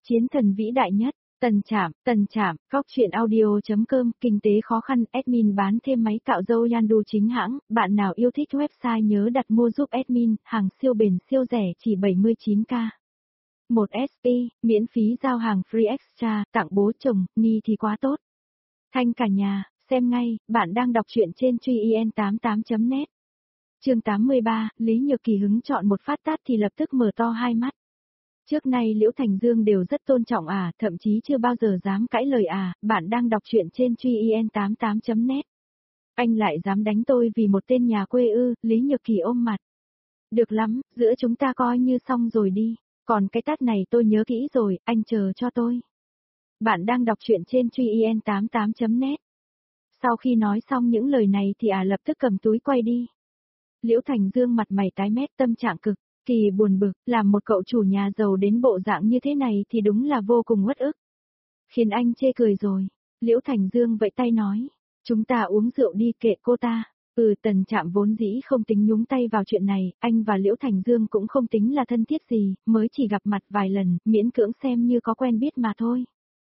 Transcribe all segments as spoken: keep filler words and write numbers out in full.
Chiến thần vĩ đại nhất, Tần Trạm, Tần Trạm, Góc truyện audio.com, kinh tế khó khăn, admin bán thêm máy cạo râu Yandu chính hãng, bạn nào yêu thích website nhớ đặt mua giúp admin, hàng siêu bền siêu rẻ chỉ bảy mươi chín k. một ét pê, miễn phí giao hàng free extra, tặng bố chồng, ni thì quá tốt. Thanh cả nhà, xem ngay, bạn đang đọc truyện trên truy in tám mươi tám chấm net. Chương tám mươi ba, Lý Nhược Kỳ hứng chọn một phát tát thì lập tức mở to hai mắt. Trước nay Liễu Thành Dương đều rất tôn trọng à, thậm chí chưa bao giờ dám cãi lời à, bạn đang đọc truyện trên truy in tám mươi tám chấm net. Anh lại dám đánh tôi vì một tên nhà quê ư, Lý Nhược Kỳ ôm mặt. Được lắm, giữa chúng ta coi như xong rồi đi, còn cái tát này tôi nhớ kỹ rồi, anh chờ cho tôi. Bạn đang đọc truyện trên truy in tám mươi tám chấm net. Sau khi nói xong những lời này thì à lập tức cầm túi quay đi. Liễu Thành Dương mặt mày tái mét, tâm trạng cực kỳ buồn bực, làm một cậu chủ nhà giàu đến bộ dạng như thế này thì đúng là vô cùng uất ức. Khiến anh chê cười rồi. Liễu Thành Dương vẫy tay nói, chúng ta uống rượu đi, kệ cô ta. Ừ, Tần Trạm vốn dĩ không tính nhúng tay vào chuyện này, anh và Liễu Thành Dương cũng không tính là thân thiết gì, mới chỉ gặp mặt vài lần, miễn cưỡng xem như có quen biết mà thôi.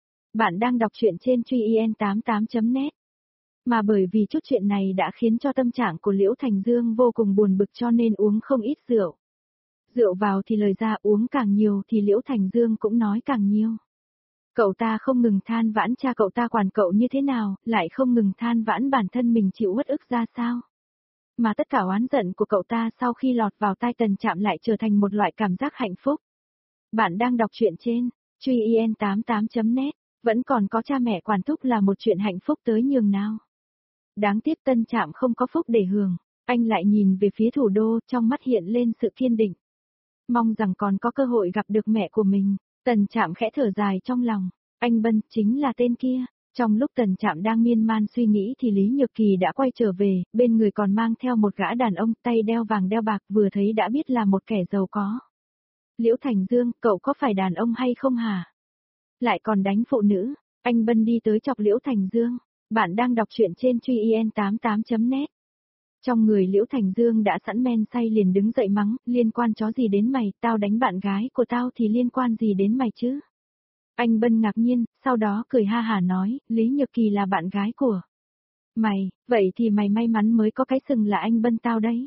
Bạn đang đọc truyện trên truy in tám mươi tám chấm net. Mà bởi vì chút chuyện này đã khiến cho tâm trạng của Liễu Thành Dương vô cùng buồn bực cho nên uống không ít rượu. Rượu vào thì lời ra, uống càng nhiều thì Liễu Thành Dương cũng nói càng nhiều. Cậu ta không ngừng than vãn cha cậu ta quản cậu như thế nào, lại không ngừng than vãn bản thân mình chịu uất ức ra sao. Mà tất cả oán giận của cậu ta sau khi lọt vào tai Tần Trạm lại trở thành một loại cảm giác hạnh phúc. Bạn đang đọc truyện trên truy in tám mươi tám chấm net, vẫn còn có cha mẹ quản thúc là một chuyện hạnh phúc tới nhường nào. Đáng tiếc Tân Trạm không có phúc để hưởng, anh lại nhìn về phía thủ đô, trong mắt hiện lên sự kiên định. Mong rằng còn có cơ hội gặp được mẹ của mình. Tần Trạm khẽ thở dài trong lòng, anh Bân chính là tên kia. Trong lúc Tần Trạm đang miên man suy nghĩ thì Lý Nhược Kỳ đã quay trở về, bên người còn mang theo một gã đàn ông, tay đeo vàng đeo bạc, vừa thấy đã biết là một kẻ giàu có. Liễu Thành Dương, cậu có phải đàn ông hay không hả? Lại còn đánh phụ nữ. Anh Bân đi tới chọc Liễu Thành Dương. Bạn đang đọc truyện trên truy in tám mươi tám chấm net. Trong người Liễu Thành Dương đã sẵn men say liền đứng dậy mắng, liên quan chó gì đến mày, tao đánh bạn gái của tao thì liên quan gì đến mày chứ? Anh Bân ngạc nhiên, sau đó cười ha hả nói, Lý Nhược Kỳ là bạn gái của mày, vậy thì mày may mắn mới có cái sừng là anh Bân tao đấy.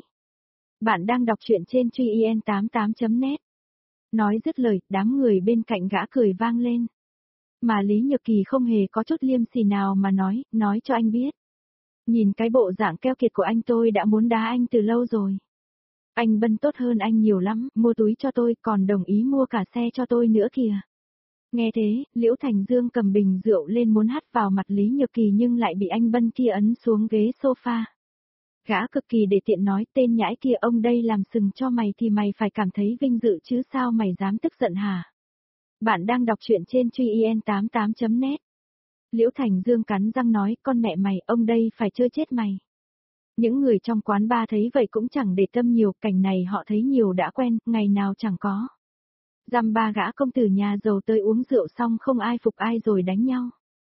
Bạn đang đọc truyện trên truy in tám mươi tám chấm net. Nói dứt lời, đám người bên cạnh gã cười vang lên. Mà Lý Nhược Kỳ không hề có chút liêm sỉ nào mà nói, nói cho anh biết. Nhìn cái bộ dạng keo kiệt của anh tôi đã muốn đá anh từ lâu rồi. Anh Bân tốt hơn anh nhiều lắm, mua túi cho tôi còn đồng ý mua cả xe cho tôi nữa kìa. Nghe thế, Liễu Thành Dương cầm bình rượu lên muốn hắt vào mặt Lý Nhược Kỳ nhưng lại bị anh Bân kia ấn xuống ghế sofa. Gã cực kỳ để tiện nói, tên nhãi kia, ông đây làm sừng cho mày thì mày phải cảm thấy vinh dự chứ sao mày dám tức giận hả? Bạn đang đọc truyện trên truy in tám mươi tám chấm net. Liễu Thành Dương cắn răng nói, con mẹ mày, ông đây phải chơi chết mày. Những người trong quán bar thấy vậy cũng chẳng để tâm nhiều, cảnh này họ thấy nhiều đã quen, ngày nào chẳng có. Dăm ba gã công tử nhà giàu tới uống rượu xong không ai phục ai rồi đánh nhau.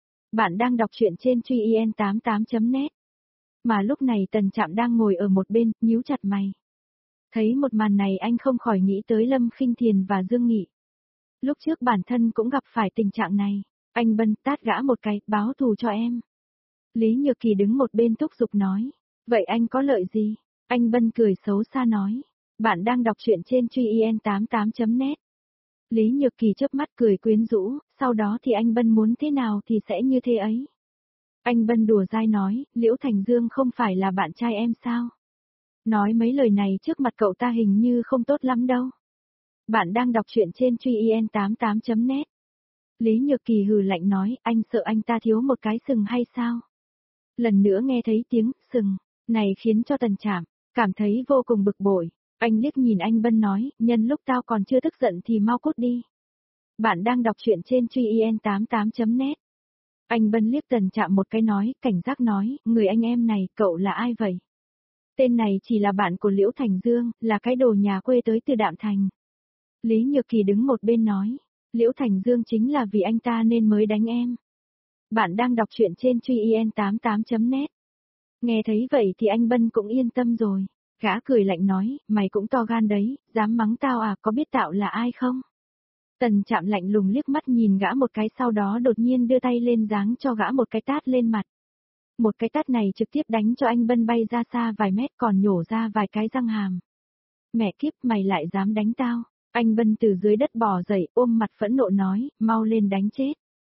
Bạn đang đọc truyện trên truy in tám mươi tám chấm net. Mà lúc này Tần Trạm đang ngồi ở một bên, nhíu chặt mày. Thấy một màn này anh không khỏi nghĩ tới Lâm Khinh Thiền và Dương Nghị. Lúc trước bản thân cũng gặp phải tình trạng này. Anh Bân tát gã một cái, báo thù cho em. Lý Nhược Kỳ đứng một bên thúc giục nói. Vậy anh có lợi gì? Anh Bân cười xấu xa nói. Bạn đang đọc truyện trên truy in tám mươi tám chấm net. Lý Nhược Kỳ chớp mắt cười quyến rũ, sau đó thì anh Bân muốn thế nào thì sẽ như thế ấy. Anh Bân đùa dai nói, Liễu Thành Dương không phải là bạn trai em sao? Nói mấy lời này trước mặt cậu ta hình như không tốt lắm đâu. Bạn đang đọc truyện trên truy in tám mươi tám chấm net. Lý Nhược Kỳ hừ lạnh nói, anh sợ anh ta thiếu một cái sừng hay sao? Lần nữa nghe thấy tiếng sừng này khiến cho Tần Trạm cảm thấy vô cùng bực bội. Anh liếc nhìn anh Bân nói, nhân lúc tao còn chưa tức giận thì mau cút đi. Bạn đang đọc truyện trên truy in tám mươi tám chấm net. Anh Bân liếc Tần Trạm một cái nói, cảnh giác nói, người anh em này, cậu là ai vậy? Tên này chỉ là bạn của Liễu Thành Dương, là cái đồ nhà quê tới từ Đạm Thành. Lý Nhược Kỳ đứng một bên nói. Liễu Thành Dương chính là vì anh ta nên mới đánh em. Bạn đang đọc truyện trên truy in tám mươi tám chấm net. Nghe thấy vậy thì anh Bân cũng yên tâm rồi. Gã cười lạnh nói, mày cũng to gan đấy, dám mắng tao à, có biết tao là ai không? Tần Trạm lạnh lùng liếc mắt nhìn gã một cái, sau đó đột nhiên đưa tay lên giáng cho gã một cái tát lên mặt. Một cái tát này trực tiếp đánh cho anh Bân bay ra xa vài mét, còn nhổ ra vài cái răng hàm. Mẹ kiếp, mày lại dám đánh tao. Anh Bân từ dưới đất bò dậy, ôm mặt phẫn nộ nói, mau lên đánh chết.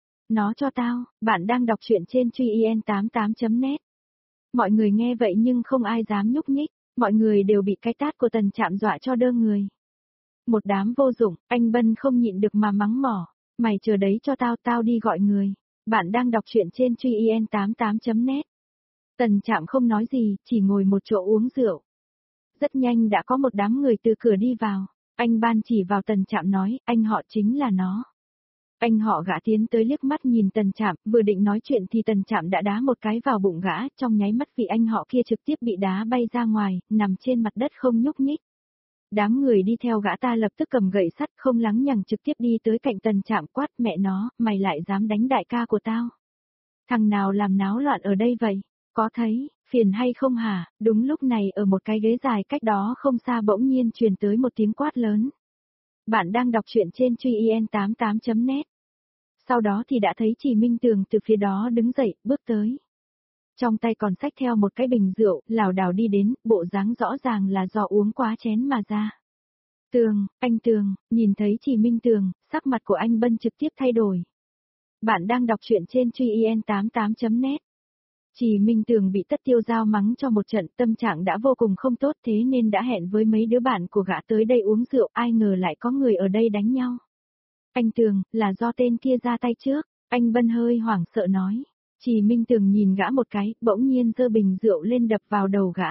Nó cho tao. Bạn đang đọc truyện trên truy i en tám tám chấm net. Mọi người nghe vậy nhưng không ai dám nhúc nhích, mọi người đều bị cái tát của Tần Trạm dọa cho đơ người. Một đám vô dụng, anh Bân không nhịn được mà mắng mỏ, mày chờ đấy cho tao, tao đi gọi người. Bạn đang đọc truyện trên truy i en tám tám chấm net. Tần Trạm không nói gì, chỉ ngồi một chỗ uống rượu. Rất nhanh đã có một đám người từ cửa đi vào, anh Ban chỉ vào Tần Trạm nói, anh họ chính là nó. Anh họ gã tiến tới liếc mắt nhìn Tần Trạm, vừa định nói chuyện thì Tần Trạm đã đá một cái vào bụng gã, trong nháy mắt vị anh họ kia trực tiếp bị đá bay ra ngoài, nằm trên mặt đất không nhúc nhích. Đám người đi theo gã ta lập tức cầm gậy sắt không lắng nhằng trực tiếp đi tới cạnh Tần Trạm quát, mẹ nó, mày lại dám đánh đại ca của tao. Thằng nào làm náo loạn ở đây vậy? Có thấy, phiền hay không hả? Đúng lúc này ở một cái ghế dài cách đó không xa bỗng nhiên truyền tới một tiếng quát lớn. Bạn đang đọc truyện trên truy i en tám tám chấm net. Sau đó thì đã thấy Trì Minh Tường từ phía đó đứng dậy, bước tới. Trong tay còn xách theo một cái bình rượu, lảo đảo đi đến, bộ dáng rõ ràng là do uống quá chén mà ra. Tường, anh Tường, nhìn thấy Trì Minh Tường, sắc mặt của anh Bân trực tiếp thay đổi. Bạn đang đọc truyện trên truy i en tám tám chấm net. Trì Minh Tường bị Tất Tiêu Giao mắng cho một trận, tâm trạng đã vô cùng không tốt, thế nên đã hẹn với mấy đứa bạn của gã tới đây uống rượu, ai ngờ lại có người ở đây đánh nhau. Anh Tường, là do tên kia ra tay trước, anh Bân hơi hoảng sợ nói. Trì Minh Tường nhìn gã một cái, bỗng nhiên giơ bình rượu lên đập vào đầu gã.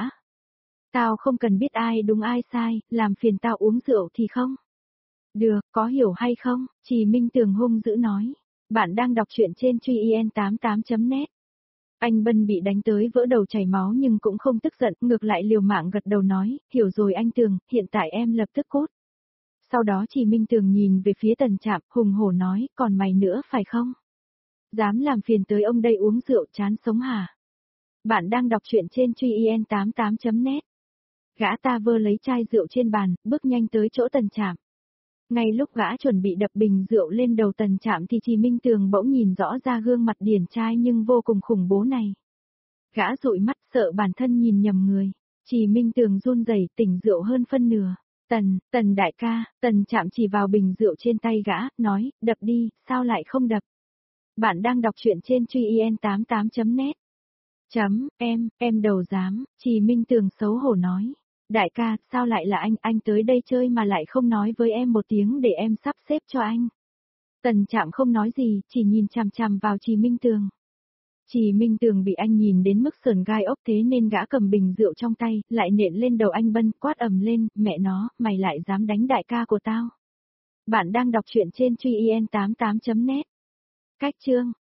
Tao không cần biết ai đúng ai sai, làm phiền tao uống rượu thì không. Được, có hiểu hay không? Trì Minh Tường hung dữ nói. Bạn đang đọc truyện trên truy i en tám tám chấm net. Anh Bân bị đánh tới vỡ đầu chảy máu nhưng cũng không tức giận, ngược lại liều mạng gật đầu nói, hiểu rồi anh Tường, hiện tại em lập tức cút. Sau đó Trì Minh Tường nhìn về phía Tần Trạm, hùng hổ nói, còn mày nữa phải không? Dám làm phiền tới ông đây uống rượu chán sống hả? Bạn đang đọc truyện trên truy i en tám tám chấm net. Gã ta vơ lấy chai rượu trên bàn, bước nhanh tới chỗ Tần Trạm. Ngay lúc gã chuẩn bị đập bình rượu lên đầu Tần Trạm thì Trì Minh Tường bỗng nhìn rõ ra gương mặt điển trai nhưng vô cùng khủng bố này. Gã dụi mắt sợ bản thân nhìn nhầm người. Trì Minh Tường run rẩy tỉnh rượu hơn phân nửa. Tần, Tần đại ca, Tần Trạm chỉ vào bình rượu trên tay gã, nói, đập đi, sao lại không đập? Bạn đang đọc truyện trên truy i en tám tám chấm net. Chấm, em, em đầu dám, Trì Minh Tường xấu hổ nói. Đại ca, sao lại là anh, anh tới đây chơi mà lại không nói với em một tiếng để em sắp xếp cho anh. Tần Trạm không nói gì, chỉ nhìn chằm chằm vào Trì Minh Tường. Trì Minh Tường bị anh nhìn đến mức sờn gai ốc, thế nên gã cầm bình rượu trong tay, lại nện lên đầu anh Bân, quát ầm lên, mẹ nó, mày lại dám đánh đại ca của tao. Bạn đang đọc truyện trên truy i en tám tám chấm net. Cách chương